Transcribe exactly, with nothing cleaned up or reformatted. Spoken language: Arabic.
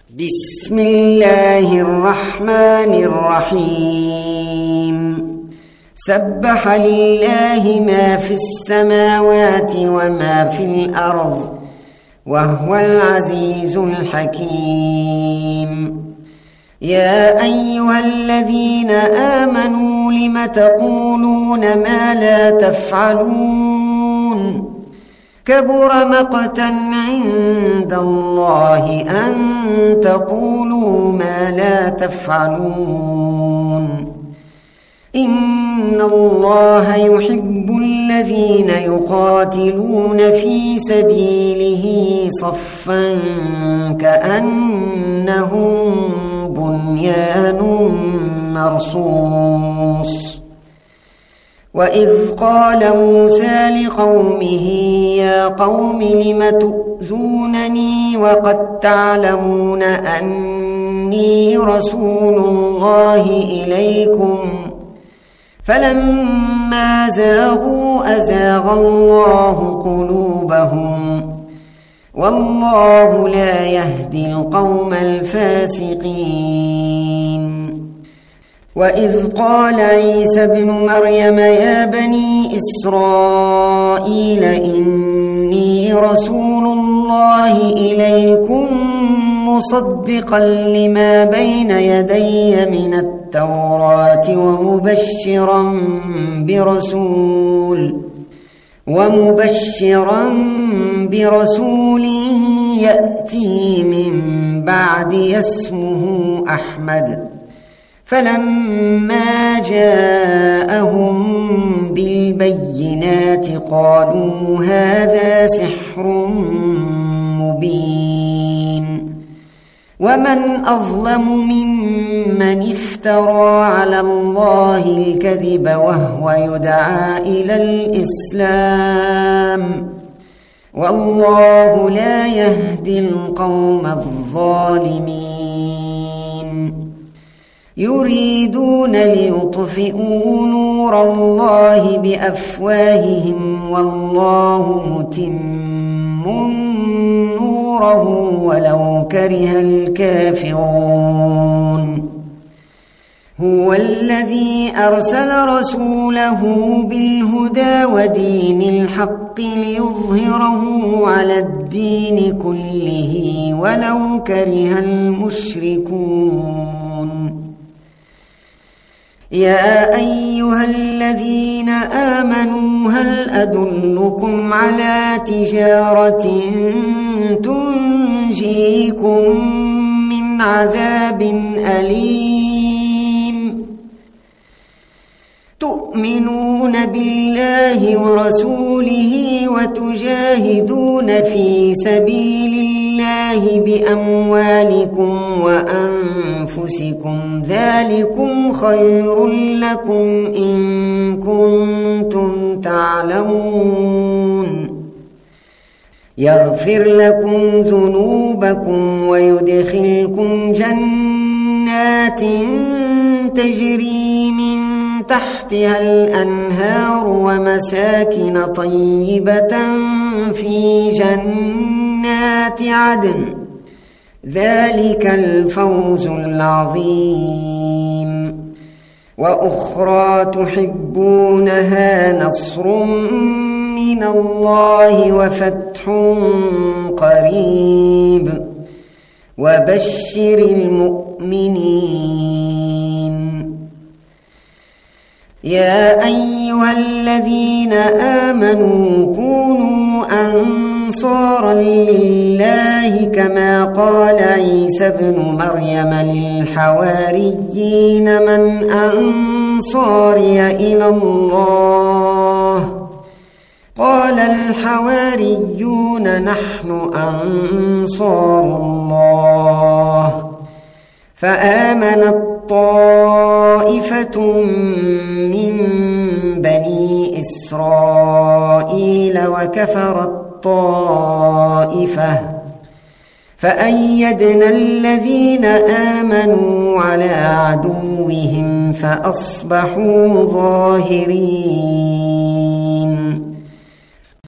بسم الله الرحمن الرحيم سبح لله ما في السماوات وما في الأرض وهو العزيز الحكيم يا أيها الذين آمنوا لم تقولون ما لا تفعلون كبر مقتا عند الله أن تقولوا ما لا تفعلون إن الله يحب الذين يقاتلون في سبيله صفا كأنهم بنيان مرصوص وإذ قال موسى لقومه يا قوم لم تؤذونني وقد تعلمون أني رسول الله إليكم فلما زاغوا أزاغ الله قلوبهم والله لا يهدي القوم الفاسقين وإذ قال عيسى ابن مريم يا بني إسرائيل إني رسول الله إليكم مصدقا لما بين يدي من التوراة ومبشرا برسول ومبشرا برسول يأتي من بعدي اسمه أحمد فلما جاءهم بالبينات قالوا هذا سحر مبين ومن أظلم ممن افترى على الله الكذب وهو يدعى إلى الإسلام والله لا يهدي القوم الظالمين يريدون ليطفئوا نور الله بأفواههم والله متم نوره ولو كره الكافرون هو الذي أرسل رسوله بالهدى ودين الحق ليظهره على الدين كله ولو كره المشركون يا أيها الذين آمنوا هل أدلكم على تجارة تنجيكم من عذاب أليم تؤمنون بالله ورسوله وتجاهدون في سبيل الله بأموالكم وأنفسكم ذلكم خير لكم إن كنتم تعلمون يغفر لكم ذنوبكم ويدخلكم جنات تجري من تحتها الأنهار ومساكن طيبة في جنات عدن ذلك الفوز العظيم وأخرى تحبونها نصر من الله وفتح قريب وبشر المؤمنين يا أيها الذين آمنوا كونوا أنصارا لله كما قال عيسى ابن مريم للحواريين من أنصاري إلى الله قال الحواريون نحن أنصار الله فآمنت طائفة من بني إسرائيل وكفرت طائفة فأيدنا الذين آمنوا على عدوهم فأصبحوا ظاهرين